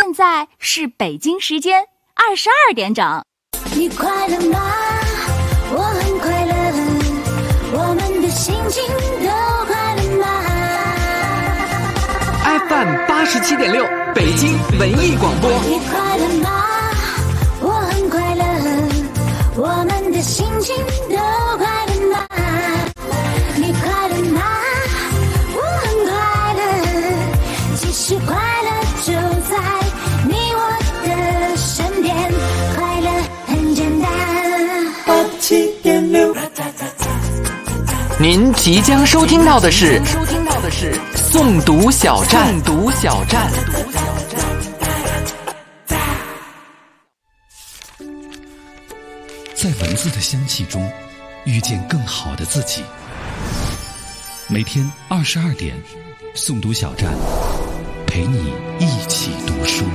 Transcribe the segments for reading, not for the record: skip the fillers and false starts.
现在是北京时间22点整。 你快乐吗？我很快乐，我们的心情都快乐吗？ FM 87.6北京文艺广播。 你快乐吗？我很快乐，我们的心情都快乐吗？你快乐吗？我很快乐，其实快乐就在你我的身边，快乐很简单。87.6， 您即将收听到的是诵读小站。 在文字的香气中遇见更好的自己。每天22点，诵读小站陪你一起读书。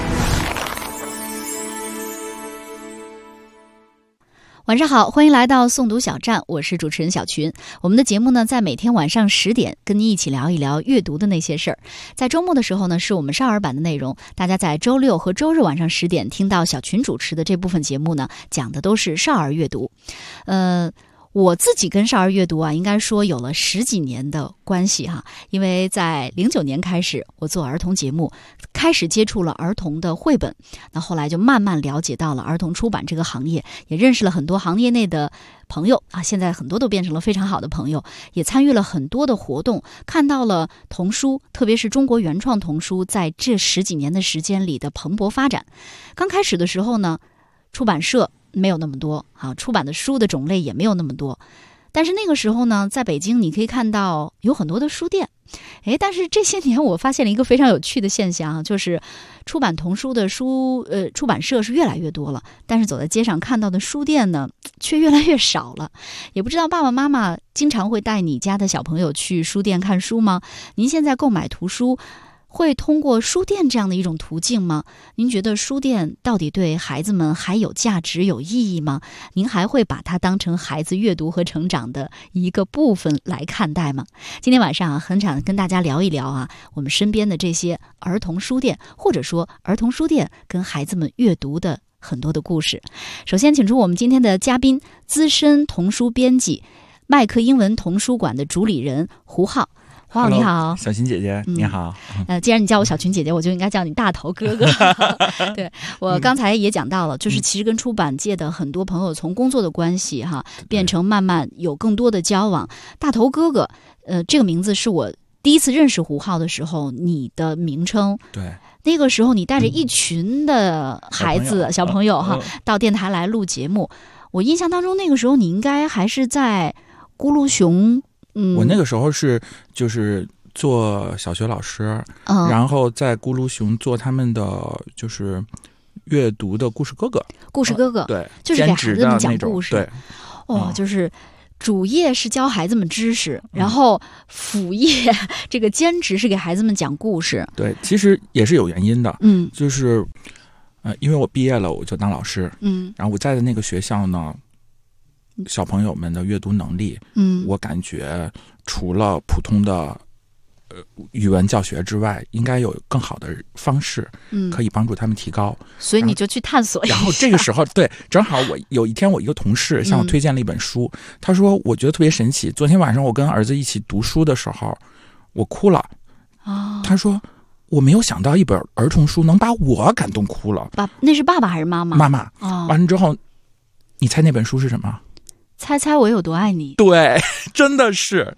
晚上好，欢迎来到诵读小站，我是主持人小群。我们的节目呢，在每天晚上10点跟您一起聊一聊阅读的那些事儿。在周末的时候呢，是我们少儿版的内容。大家在周六和周日晚上10点听到小群主持的这部分节目呢，讲的都是少儿阅读。我自己跟少儿阅读啊，应该说有了10几年的关系哈。因为在09年开始，我做儿童节目，开始接触了儿童的绘本，那后来就慢慢了解到了儿童出版这个行业，也认识了很多行业内的朋友啊，现在很多都变成了非常好的朋友，也参与了很多的活动，看到了童书，特别是中国原创童书在这10几年的时间里的蓬勃发展。刚开始的时候呢，出版社没有那么多啊，出版的书的种类也没有那么多。但是那个时候呢，在北京你可以看到有很多的书店。但是这些年我发现了一个非常有趣的现象啊，就是出版童书的出版社是越来越多了，但是走在街上看到的书店呢，却越来越少了。也不知道爸爸妈妈经常会带你家的小朋友去书店看书吗？您现在购买图书会通过书店这样的一种途径吗？您觉得书店到底对孩子们还有价值有意义吗？您还会把它当成孩子阅读和成长的一个部分来看待吗？今天晚上啊，很想跟大家聊一聊啊，我们身边的这些儿童书店，或者说儿童书店跟孩子们阅读的很多的故事。首先请出我们今天的嘉宾，资深童书编辑，麦克英文童书馆的主理人胡浩。胡浩你好。 小群姐姐你好。 既然你叫我小群姐姐，我就应该叫你大头哥哥。对，我刚才也讲到了，就是其实跟出版界的很多朋友从工作的关系哈，变成慢慢有更多的交往。大头哥哥，这个名字是我第一次认识胡浩的时候你的名称。 对， 那个时候你带着一群的孩子小朋友哈，到电台来录节目。我印象当中那个时候你应该还是在咕噜熊。 我那个时候就是做小学老师，然后在咕噜熊做他们的就是阅读的故事哥哥。 对，就是给孩子们讲故事。 对， 就是主业是教孩子们知识，然后辅业这个兼职是给孩子们讲故事。 对，其实也是有原因的。就是因为我毕业了我就当老师，然后我在的那个学校呢，小朋友们的阅读能力，我感觉除了普通的语文教学之外，应该有更好的方式，可以帮助他们提高。 所以你就去探索一下。 然后这个时候，对，正好我有一天我一个同事向我推荐了一本书，他说我觉得特别神奇。昨天晚上我跟儿子一起读书的时候，我哭了。他说我没有想到一本儿童书能把我感动哭了。 那是爸爸还是妈妈？ 妈妈。完了之后，你猜那本书是什么？ 猜猜我有多爱你。 对，真的是，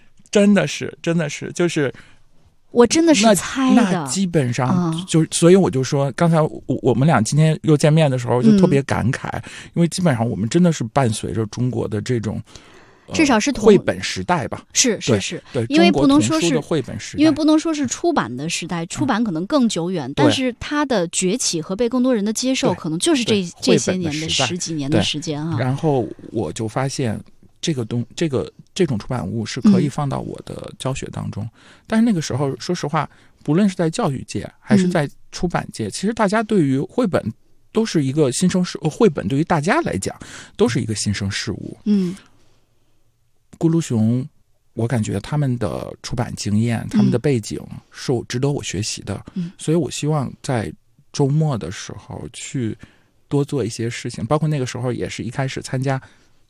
就是我真的是猜的。 那基本上所以我就说，刚才我们俩今天又见面的时候就特别感慨，因为基本上我们真的是伴随着中国的这种至少是绘本时代吧。 是， 对， 因为不能说是绘本时代， 因为不能说是出版的时代，出版可能更久远，但是它的崛起和被更多人的接受，可能就是这些年的10几年的时间啊。 然后我就发现这种出版物是可以放到我的教学当中，但是那个时候说实话，不论是在教育界还是在出版界，其实大家对于绘本都是一个新生事物，绘本对于大家来讲都是一个新生事物。咕噜熊，我感觉他们的出版经验，他们的背景是值得我学习的，所以我希望在周末的时候去多做一些事情，包括那个时候也是一开始参加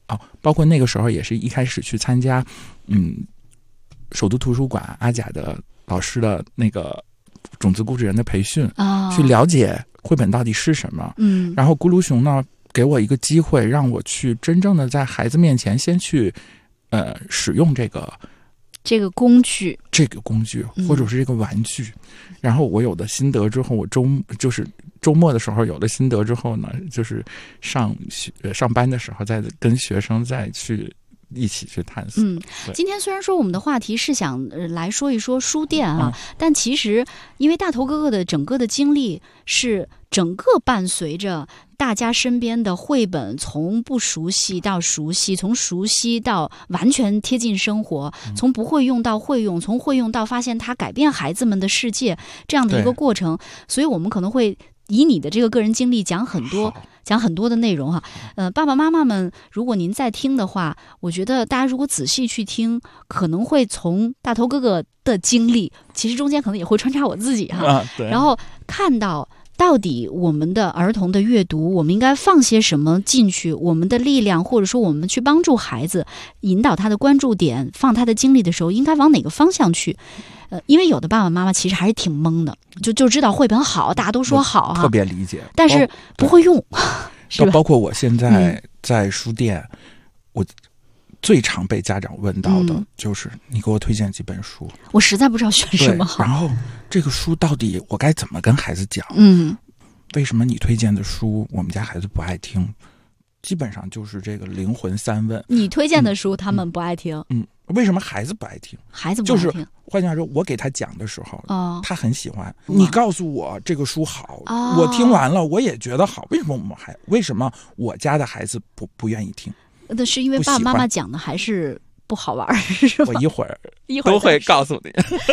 去参加首都图书馆阿甲的老师的那个种子故事人的培训，去了解绘本到底是什么。然后咕噜熊呢给我一个机会，让我去真正的在孩子面前先去使用这个工具或者是这个玩具。然后我有的心得之后，我周末的时候有了心得之后呢，就是上班的时候再跟学生再去一起去探索。 今天虽然说我们的话题是想来说一说书店啊，但其实因为大头哥哥的整个的经历是整个伴随着大家身边的绘本从不熟悉到熟悉，从熟悉到完全贴近生活，从不会用到会用，从会用到发现它改变孩子们的世界这样的一个过程。所以我们可能会以你的这个个人经历讲很多的内容哈。爸爸妈妈们，如果您在听的话，我觉得大家如果仔细去听，可能会从大头哥哥的经历，其实中间可能也会穿插我自己哈，然后看到到底我们的儿童的阅读，我们应该放些什么进去，我们的力量，或者说我们去帮助孩子引导他的关注点，放他的精力的时候，应该往哪个方向去。因为有的爸爸妈妈其实还是挺懵的，就知道绘本好，大家都说好啊， 特别理解， 但是不会用，是吧？ 包括我现在在书店，我最常被家长问到的就是你给我推荐几本书， 我实在不知道选什么好。 然后这个书到底我该怎么跟孩子讲？为什么你推荐的书我们家孩子不爱听？基本上就是这个灵魂三问。你推荐的书他们不爱听， 为什么孩子不爱听？ 孩子不爱听， 就是换句话说，我给他讲的时候，他很喜欢。你告诉我这个书好，我听完了我也觉得好。为什么我家的孩子不愿意听？ 那是因为爸爸妈妈讲的还是不好玩，是吧？ 我一会儿都会告诉你。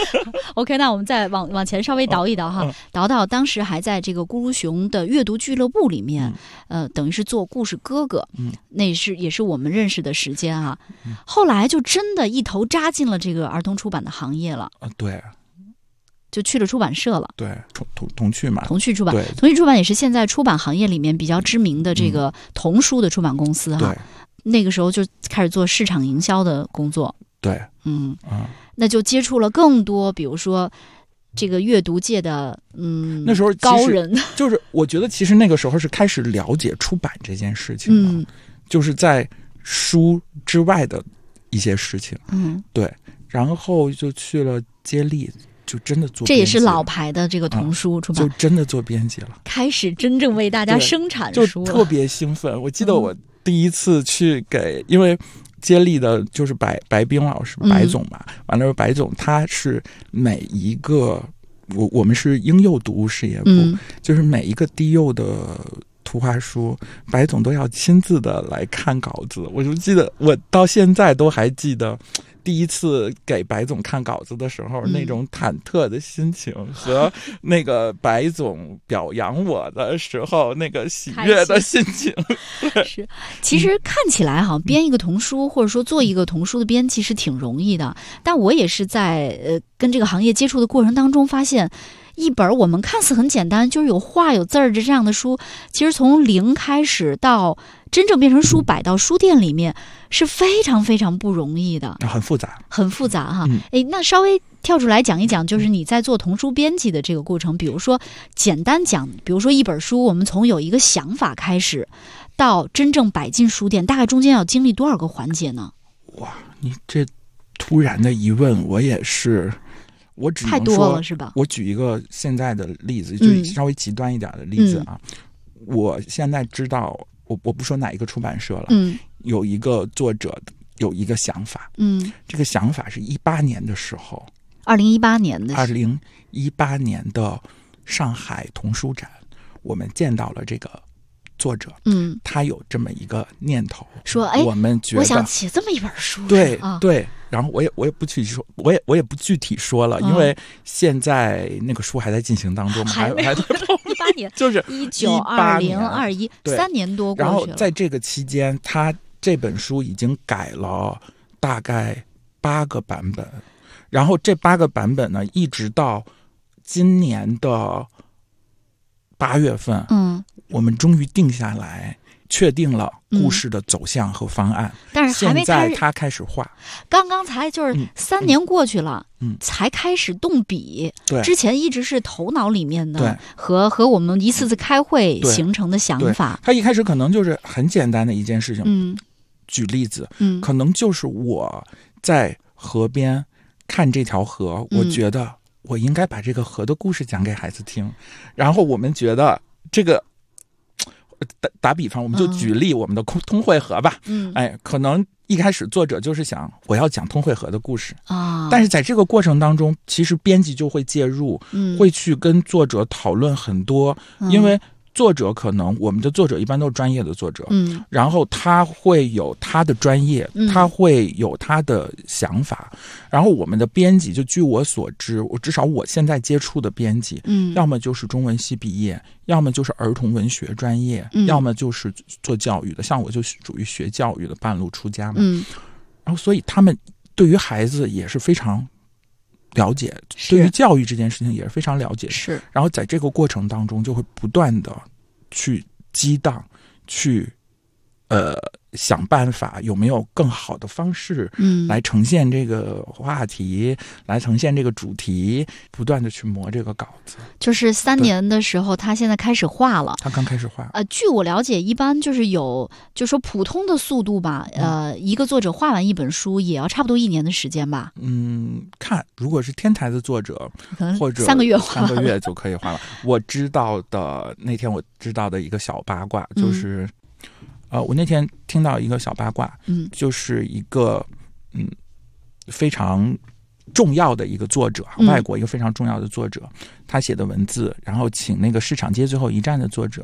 OK， 那我们再往前稍微倒一倒哈，倒到当时还在这个咕噜熊的阅读俱乐部里面，等于是做故事哥哥，那也是我们认识的时间啊。后来就真的一头扎进了这个儿童出版的行业了。 对。 就去了出版社了， 对，童趣嘛， 童趣出版，童趣出版也是现在出版行业里面比较知名的这个童书的出版公司哈。 对， 那个时候就开始做市场营销的工作。 对， 那就接触了更多，比如说这个阅读界的那时候高人， 就是我觉得其实那个时候是开始了解出版这件事情了，就是在书之外的一些事情，对，然后就去了接力。就真的做编辑， 这也是老牌的这个童书出版， 就真的做编辑了， 开始真正为大家生产书了， 就特别兴奋。我记得我第一次去因为接力的就是白冰老师白总嘛，完了白总他是每一个我们是婴幼读物事业部，就是每一个低幼的图画书，白总都要亲自的来看稿子。我就记得我到现在都还记得。第一次给白总看稿子的时候，那种忐忑的心情和那个白总表扬我的时候那个喜悦的心情， 是。其实看起来哈，编一个童书或者说做一个童书的编辑是挺容易的，但我也是在跟这个行业接触的过程当中发现。一本我们看似很简单，就是有画有字儿的这样的书，其实从零开始到真正变成书摆到书店里面是非常非常不容易的， 很复杂哈。那稍微跳出来讲一讲，就是你在做童书编辑的这个过程，比如说简单讲，比如说一本书，我们从有一个想法开始，到真正摆进书店，大概中间要经历多少个环节呢？ 哇，你这突然的疑问，我也是。我只能说太多了是吧？ 我举一个现在的例子，就稍微极端一点的例子啊。我现在知道，我不说哪一个出版社了，有一个作者有一个想法，这个想法是18年的时候，2018年的上海童书展，我们见到了这个作者，他有这么一个念头， 说， 我们觉得我想写这么一本书， 对。然后我也不具体说，我也不具体说了，因为现在那个书还在进行当中，还在 18年， 就是 19、20、21 3年多过去了。 然后在这个期间，他这本书已经改了大概8个版本，然后这8个版本呢，一直到今年的 8月份，我们终于定下来，确定了故事的走向和方案， 但是还没开始， 现在他开始画， 刚刚才就是3年过去了，才开始动笔。 对， 之前一直是头脑里面的， 对， 和我们一次次开会形成的想法。 他一开始可能就是很简单的一件事情，举例子，可能就是我在河边看这条河，我觉得我应该把这个河的故事讲给孩子听，然后我们觉得这个。打比方，我们就举例我们的通惠河吧。可能一开始作者就是想我要讲通惠河的故事啊，但是在这个过程当中，其实编辑就会介入，会去跟作者讨论很多，因为作者可能我们的作者一般都是专业的作者，然后他会有他的专业，他会有他的想法，然后我们的编辑就据我所知，至少我现在接触的编辑，要么就是中文系毕业，要么就是儿童文学专业，要么就是做教育的，像我就属于学教育的半路出家嘛，然后所以他们对于孩子也是非常了解，对于教育这件事情也是非常了解， 是。 然后在这个过程当中，就会不断的去激荡，去想办法有没有更好的方式，来呈现这个话题，来呈现这个主题，不断的去磨这个稿子。 就是3年的时候，他现在开始画了。 他刚开始画。 据我了解，一般就是就说普通的速度吧，一个作者画完一本书也要差不多1年的时间吧。 看如果是天才的作者， 可能或者 3个月 3个月就可以画了。我知道的那天我知道的一个小八卦就是。我那天听到一个小八卦，就是一个非常重要的一个作者，外国一个非常重要的作者，他写的文字，然后请那个市场街最后一站的作者，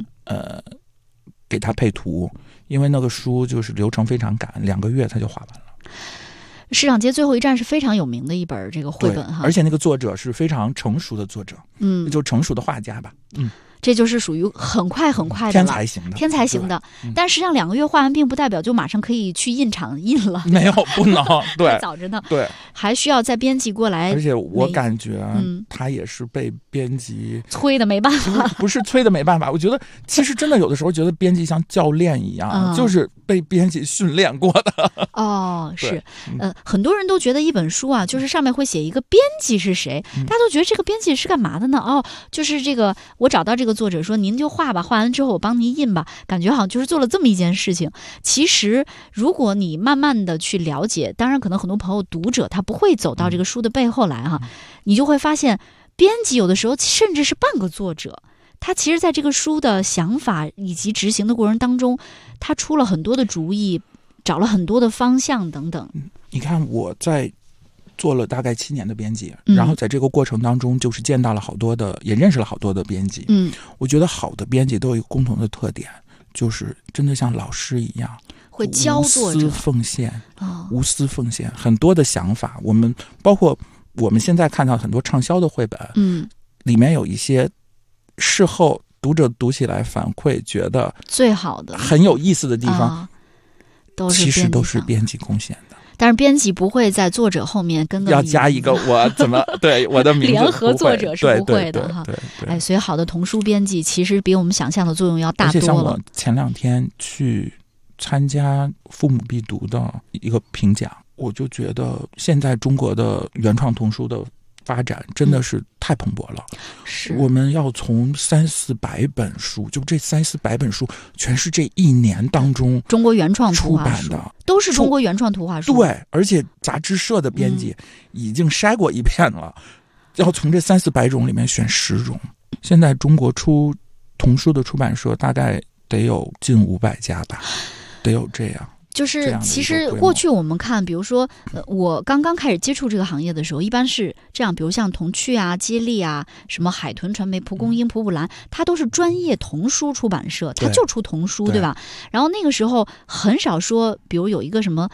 给他配图，因为那个书就是流程非常赶，2个月他就画完了。 市场街最后一站是非常有名的一本这个绘本哈， 而且那个作者是非常成熟的作者，就是成熟的画家吧， 这就是属于很快的天才型的， 但实际上2个月画完，并不代表就马上可以去印厂印了， 没有，不能，对， 早着呢， 对， 还需要再编辑过来。 而且我感觉他也是被编辑催的没办法， 不是催的没办法。我觉得其实真的有的时候觉得编辑像教练一样，就是被编辑训练过的。 是，很多人都觉得一本书啊，就是上面会写一个编辑是谁，大家都觉得这个编辑是干嘛的呢？就是这个，我找到这个作者说您就画吧，画完之后我帮您印吧，感觉好像就是做了这么一件事情。其实如果你慢慢的去了解，当然可能很多朋友读者他不会走到这个书的背后来哈，你就会发现编辑有的时候甚至是半个作者，他其实在这个书的想法以及执行的过程当中，他出了很多的主意，找了很多的方向等等。 你看我在做了大概7年的编辑，然后在这个过程当中，就是见到了好多的，也认识了好多的编辑。我觉得好的编辑都有一个共同的特点，就是真的像老师一样， 会教作者无私奉献，无私奉献很多的想法。我们包括我们现在看到很多畅销的绘本，里面有一些事后读者读起来反馈觉得最好的、 很有意思的地方， 其实都是编辑贡献的。 但是编辑不会在作者后面跟个要加一个我怎么对我的名字， 联合作者是不会的哈。 对， 所以好的童书编辑其实比我们想象的作用要大多了。 而且像我前2天去参加父母必读的一个评奖，我就觉得现在中国的原创童书的发展真的是太蓬勃了。 是， 我们要从300-400本书，就这300-400本书全是这1年当中中国原创图画出版的， 都是中国原创图画书。 对，而且杂志社的编辑已经筛过一遍了，要从这300-400种里面选10种。现在中国出童书的出版社大概得有近500家吧，得有这样。 就是其实过去我们看，比如说我刚刚开始接触这个行业的时候，一般是这样，比如像童趣啊、接力啊、什么海豚传媒、蒲公英、普普兰，它都是专业童书出版社，它就出童书，对吧？然后那个时候很少说，比如有一个什么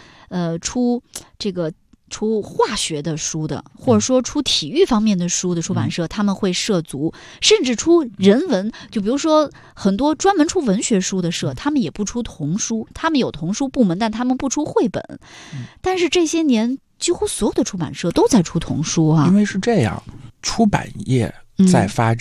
出化学的书的，或者说出体育方面的书的出版社，他们会涉足，甚至出人文，就比如说很多专门出文学书的社，他们也不出童书，他们有童书部门，但他们不出绘本。但是这些年几乎所有的出版社都在出童书啊， 因为是这样，出版业在发展，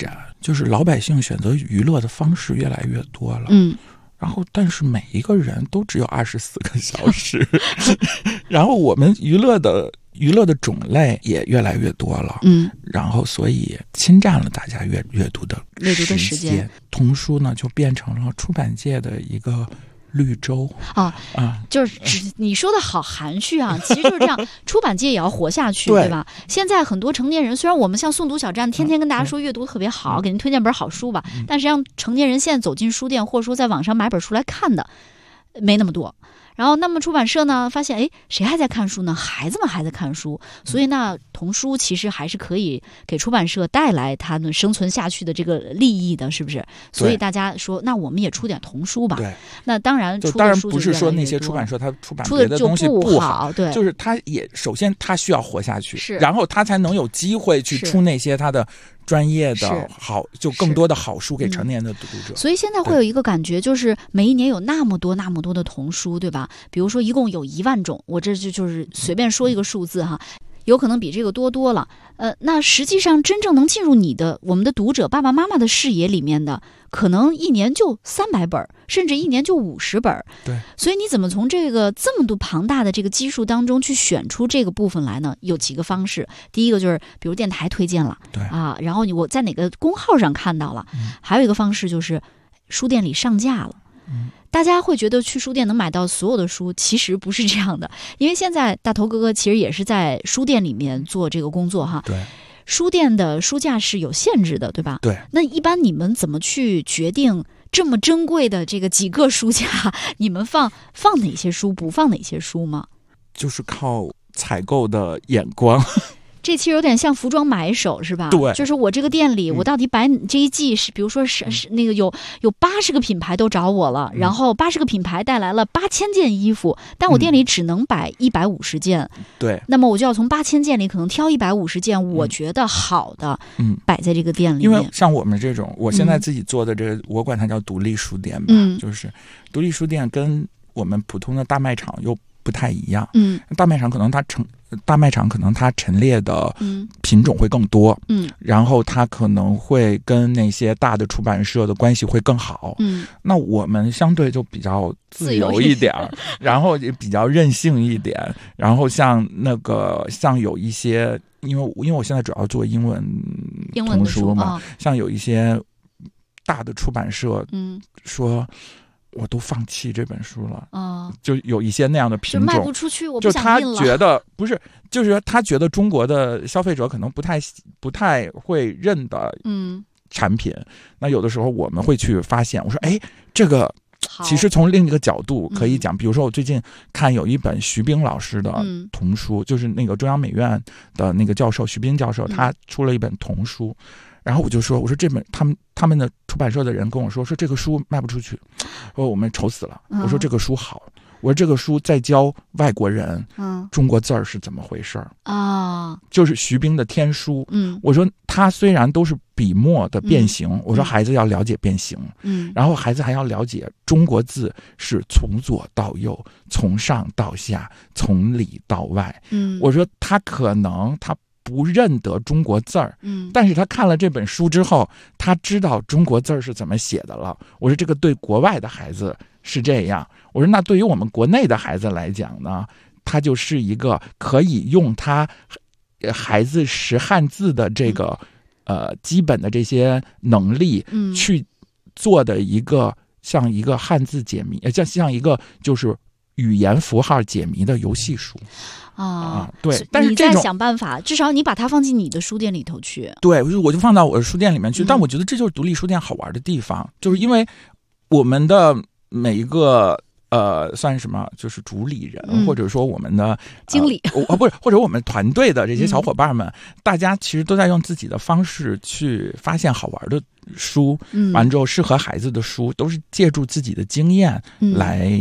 就是老百姓选择娱乐的方式越来越多了。然后但是每一个人都只有24个小时，然后我们娱乐的种类也越来越多了，然后所以侵占了大家阅读的时间。童书呢就变成了出版界的一个绿洲就是你说的好含蓄啊，其实就是这样，出版界也要活下去，对吧？现在很多成年人，虽然我们像诵读小站天天跟大家说阅读特别好，给您推荐本好书吧，但实际上成年人现在走进书店或者说在网上买本书来看的没那么多。然后那么出版社呢发现，谁还在看书呢？孩子们还在看书，所以那童书其实还是可以给出版社带来他们生存下去的这个利益的，是不是？所以大家说，那我们也出点童书吧。对，那当然出的书不是说那些出版社他出版别的东西不好， 对， 就是他也首先他需要活下去，然后他才能有机会去出那些他的专业的好，就更多的好书给成年的读者。 所以现在会有一个感觉，就是每一年有那么多的童书，对吧？比如说一共有1万种，我这就是随便说一个数字哈，有可能比这个多了。那实际上真正能进入我们的读者爸爸妈妈的视野里面的，可能一年就300本，甚至一年就50本。 对， 所以你怎么从这么多庞大的这个基数当中去选出这个部分来呢？有几个方式。第一个就是比如电台推荐了， 对啊，然后我在哪个公号上看到了，还有一个方式就是书店里上架了。大家会觉得去书店能买到所有的书，其实不是这样的，因为现在大头哥哥其实也是在书店里面做这个工作哈。 对， 书店的书架是有限制的，对吧？ 对。 那一般你们怎么去决定这么珍贵的这个几个书架，你们放哪些书，不放哪些书吗？ 就是靠采购的眼光。 这其实有点像服装买手，是吧？ 对， 就是我这个店里，我到底摆这一季是，比如说是那个有80个品牌都找我了，然后80个品牌带来了8000件衣服，但我店里只能摆150件。 对， 那么我就要从8000件里可能挑150件我觉得好的，摆在这个店里面。 因为像我们这种，我现在自己做的这个，我管它叫独立书店吧，就是独立书店跟我们普通的大卖场又不太一样。大卖场可能它陈列的品种会更多，然后它可能会跟那些大的出版社的关系会更好。那我们相对就比较自由一点，然后也比较任性一点。然后像有一些，因为我现在主要做英文童书嘛，像有一些大的出版社，说我都放弃这本书了，就有一些那样的品种， 就卖不出去，我不想印了。 就他觉得不是，就是他觉得中国的消费者可能不太会认的产品。那有的时候我们会去发现，我说这个其实从另一个角度可以讲，比如说我最近看有一本徐冰老师的童书，就是那个中央美院的那个教授徐冰教授，他出了一本童书。然后我说这本他们的出版社的人跟我说这个书卖不出去，我们愁死了。我说这个书好，我说这个书在教外国人中国字儿是怎么回事啊？就是徐冰的天书。我说他虽然都是笔墨的变形，我说孩子要了解变形，然后孩子还要了解中国字是从左到右，从上到下，从里到外。我说他可能他不认得中国字儿，但是他看了这本书之后，他知道中国字儿是怎么写的了。我说这个对国外的孩子是这样，我说那对于我们国内的孩子来讲呢，他就是一个可以用他孩子识汉字的这个基本的这些能力去做的一个像一个汉字解谜，像一个就是语言符号解谜的游戏书。对，但是你在想办法，至少你把它放进你的书店里头去。 对，我就放到我的书店里面去。但我觉得这就是独立书店好玩的地方，就是因为我们的每一个算什么，就是主理人，或者说我们的经理， 不是，或者我们团队的这些小伙伴们，大家其实都在用自己的方式去发现好玩的书，完之后适合孩子的书，都是借助自己的经验来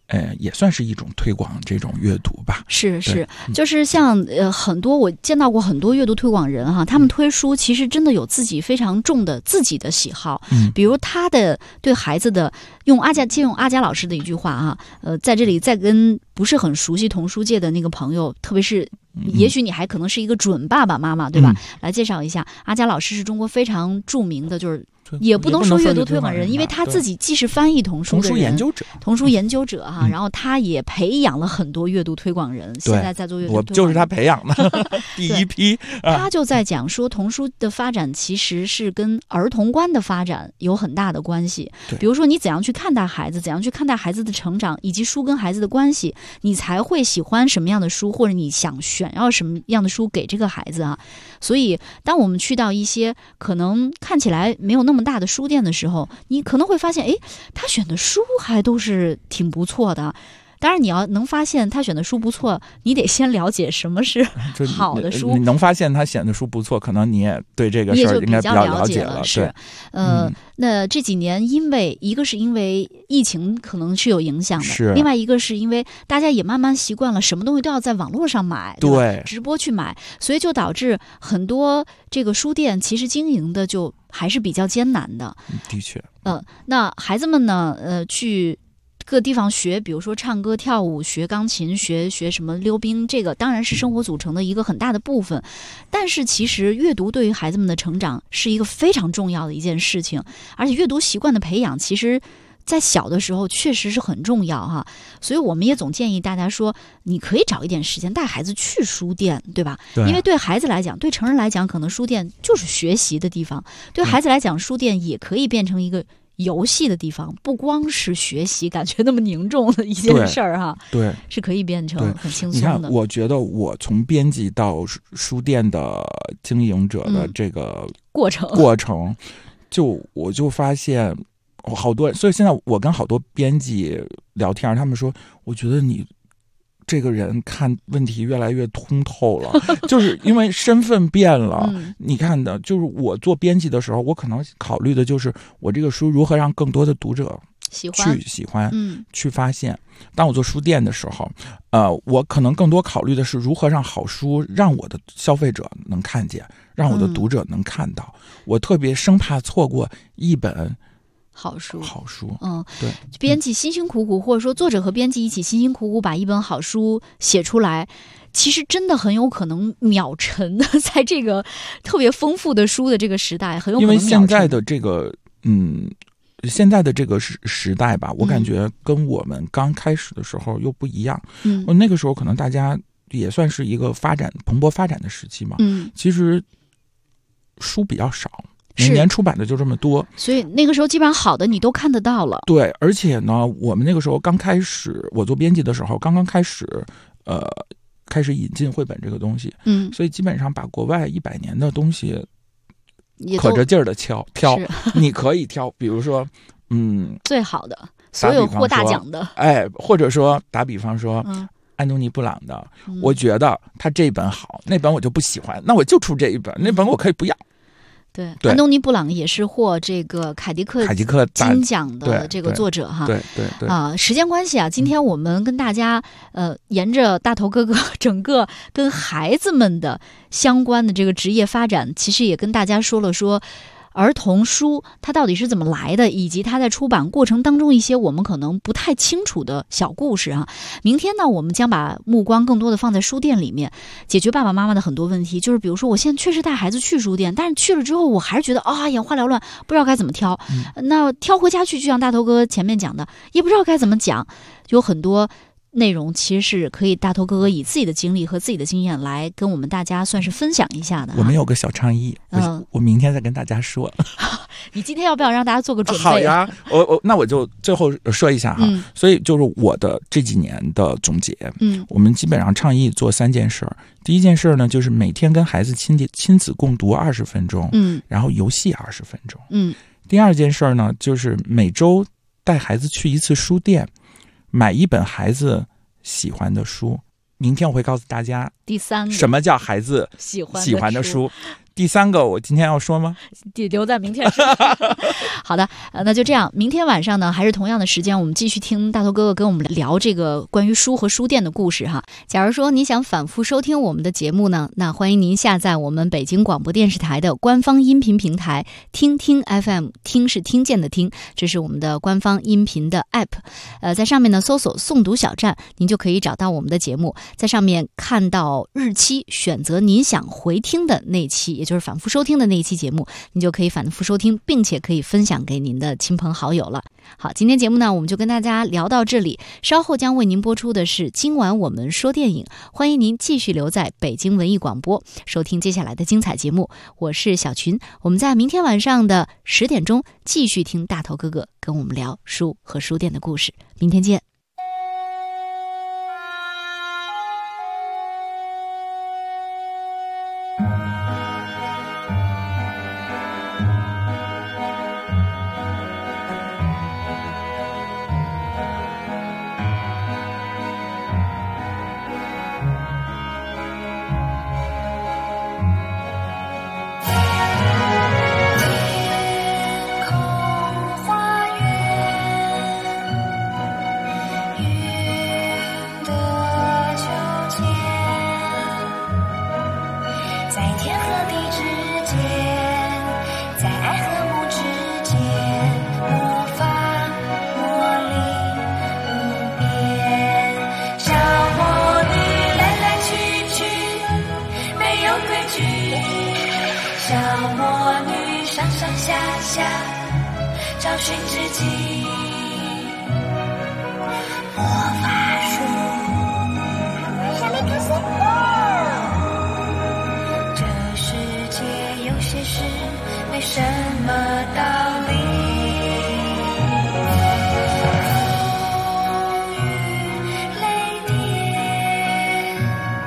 也算是一种推广这种阅读吧。 是，就是像很多我见到过很多阅读推广人哈，他们推书其实真的有自己非常重的自己的喜好，比如他的对孩子的借用阿佳老师的一句话哈，在这里再跟不是很熟悉童书界的那个朋友，特别是也许你还可能是一个准爸爸妈妈，对吧？来介绍一下，阿佳老师是中国非常著名的，就是也不能说阅读推广人，因为他自己既是翻译童书的人，童书研究者哈，然后他也培养了很多阅读推广人，现在在做阅读推广人， 我就是他培养的第一批。 他就在讲说，童书的发展其实是跟儿童观的发展有很大的关系。比如说，你怎样去看待孩子，怎样去看待孩子的成长，以及书跟孩子的关系，你才会喜欢什么样的书，或者你想选要什么样的书给这个孩子啊。所以，当我们去到一些可能看起来没有那么大的书店的时候，你可能会发现，他选的书还都是挺不错的。当然，你要能发现他选的书不错，你得先了解什么是好的书。 你能发现他选的书不错，可能你也对这个事儿应该比较了解了。 是，那这几年一个是因为疫情可能是有影响的，另外一个是因为大家也慢慢习惯了什么东西都要在网络上买，对，直播去买，所以就导致很多这个书店其实经营的就还是比较艰难的。 的确， 那孩子们呢，去各地方学，比如说唱歌跳舞，学钢琴，学什么溜冰，这个当然是生活组成的一个很大的部分。但是其实阅读对于孩子们的成长是一个非常重要的一件事情，而且阅读习惯的培养其实在小的时候确实是很重要哈。所以我们也总建议大家说，你可以找一点时间带孩子去书店，对吧？对，因为对孩子来讲，对成人来讲，可能书店就是学习的地方，对孩子来讲，书店也可以变成一个游戏的地方，不光是学习感觉那么凝重的一件事儿哈， 对， 是可以变成很轻松的。 你看，我觉得我从编辑到书店的经营者的这个过程，我就发现好多，所以现在我跟好多编辑聊天，他们说，我觉得你这个人看问题越来越通透了，就是因为身份变了。你看的，就是我做编辑的时候，我可能考虑的就是我这个书如何让更多的读者喜欢，去发现。当我做书店的时候，我可能更多考虑的是如何让好书让我的消费者能看见，让我的读者能看到。我特别生怕错过一本好书，对， 编辑辛辛苦苦，或者说作者和编辑一起辛辛苦苦把一本好书写出来，其实真的很有可能秒沉的，在这个特别丰富的书的这个时代，很有可能秒沉。 因为现在的这个，现在的这个时代吧，我感觉跟我们刚开始的时候又不一样。那个时候可能大家也算是一个蓬勃发展的时期嘛。其实书比较少。每年出版的就这么多， 所以那个时候基本上好的你都看得到了。 对，而且呢，我们那个时候刚开始，我做编辑的时候，刚刚开始引进绘本这个东西，所以基本上把国外100年的东西可着劲儿的挑，你可以挑，比如说， 最好的，所有获大奖的， 或者说打比方说，安东尼布朗的，我觉得他这本好，那本我就不喜欢，那我就出这一本，那本我可以不要。 对，安东尼布朗也是获这个凯迪克金奖的这个作者哈。 对时间关系啊，今天我们跟大家沿着大头哥哥整个跟孩子们的相关的这个职业发展，其实也跟大家说了说儿童书它到底是怎么来的，以及它在出版过程当中一些我们可能不太清楚的小故事啊。明天呢，我们将把目光更多的放在书店里面，解决爸爸妈妈的很多问题。就是比如说，我现在确实带孩子去书店，但是去了之后，我还是觉得眼花缭乱，不知道该怎么挑。那挑回家去，就像大头哥前面讲的，也不知道该怎么讲，有很多内容其实是可以大头哥哥以自己的经历和自己的经验来跟我们大家算是分享一下的。 我们有个小倡议，我明天再跟大家说。 你今天要不要让大家做个准备？ 好呀，那我就最后说一下哈。所以就是我的这几年的总结，我们基本上倡议做3件事儿。第一件事呢，就是每天跟孩子亲子共读20分钟，然后游戏20分钟。第二件事呢，就是每周带孩子去一次书店，买一本孩子喜欢的书。明天我会告诉大家第3个， 什么叫孩子喜欢的书？第3个，我今天要说吗？ 留在明天说。好的，那就这样。明天晚上呢，还是同样的时间，我们继续听大头哥哥跟我们聊这个关于书和书店的故事哈。假如说你想反复收听我们的节目呢，那欢迎您下载我们北京广播电视台的官方音频平台听听 FM， 听是听见的听，这是我们的官方音频的 app。在上面呢搜索诵读小站，您就可以找到我们的节目，在上面看到日期，选择您想回听的那期，也就是反复收听的那一期节目，你就可以反复收听，并且可以分享给您的亲朋好友了。好，今天节目呢，我们就跟大家聊到这里，稍后将为您播出的是今晚我们说电影，欢迎您继续留在北京文艺广播收听接下来的精彩节目。我是小群，我们在明天晚上的10点钟继续听大头哥哥跟我们聊书和书店的故事，明天见。 找寻知己，魔法书。小丽开始。这世界有些事没什么道理。风雨雷电，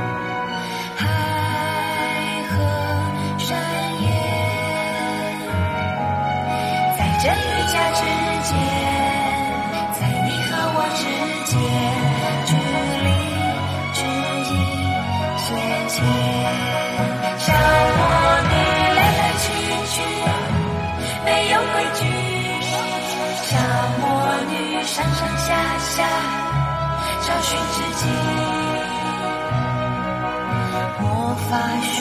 海和山岩，在这一家之间，在你和我之间，距离指引斜前，小魔女来来去去，没有规矩，小魔女上上下下，找寻知己，魔法书。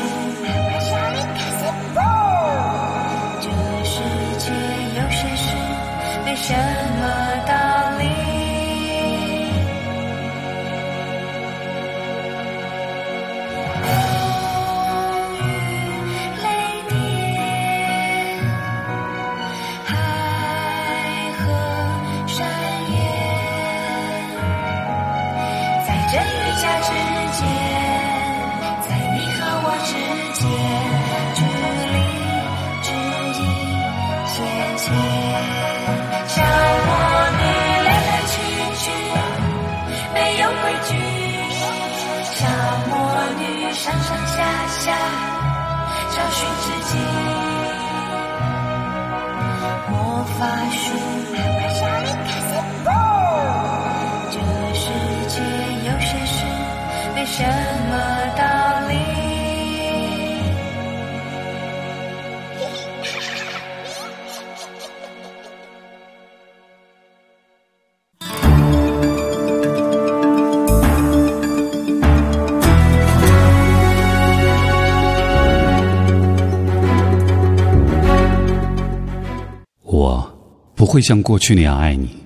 有些事没什么道理。风雨雷电，海和山岩，在这一家之间，在你和我之间，距离指引斜前。小魔女来来去去，没有规矩，小魔女上上下下，找寻知己，魔法书。这世界有些事没什么道理。 我不会像过去那样爱你。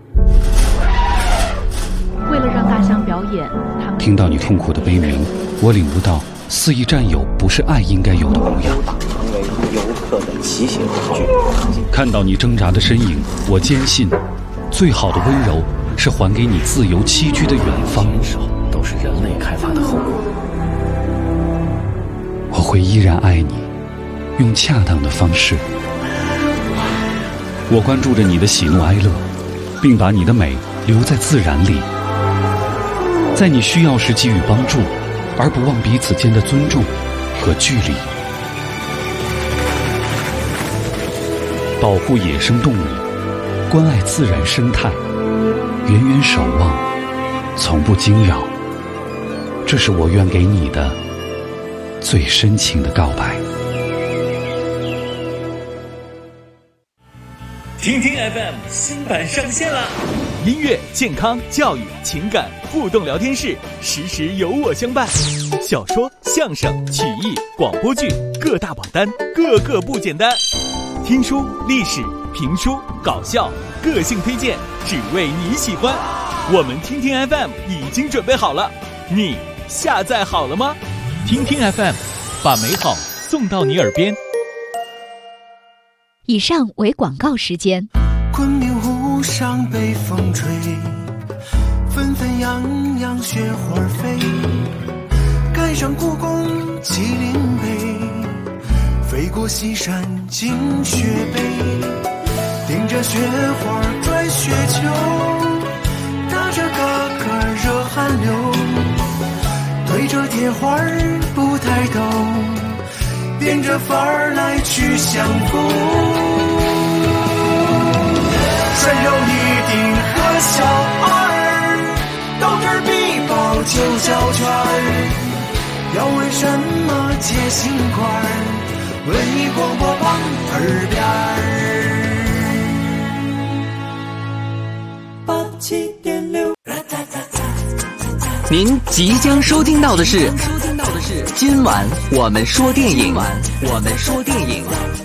为了让大象表演，他们听到你痛苦的悲鸣，我领悟到肆意占有不是爱应该有的模样。 成为游客的骑行工具。 看到你挣扎的身影，我坚信，最好的温柔是还给你自由栖居的远方。 都是人类开发的后果。 我会依然爱你，用恰当的方式。我关注着你的喜怒哀乐，并把你的美留在自然里，在你需要时给予帮助，而不忘彼此间的尊重和距离。保护野生动物，关爱自然生态，远远守望，从不惊扰。 这是我愿给你的最深情的告白。 听听 FM 新版上线了，音乐、健康、教育、情感互动聊天室，时时有我相伴。小说、相声、曲艺、广播剧，各大榜单，个个不简单。听书、历史、评书、搞笑，个性推荐，只为你喜欢。我们听听 FM 已经准备好了，你下载好了吗？听听 FM， 把美好送到你耳边。 以上为广告时间。 昆明湖上北风吹，纷纷扬扬雪花飞，赶上故宫麒麟碑，飞过西山惊雪碑，顶着雪花拽雪球，打着嘎嘎热汗流，对着铁花不抬头，变着法儿来去相逢。山有一定和小二，斗智必报9小圈，要为什么结心块？文艺广播网耳边87.6。 您即将收听到的是今晚我们说电影。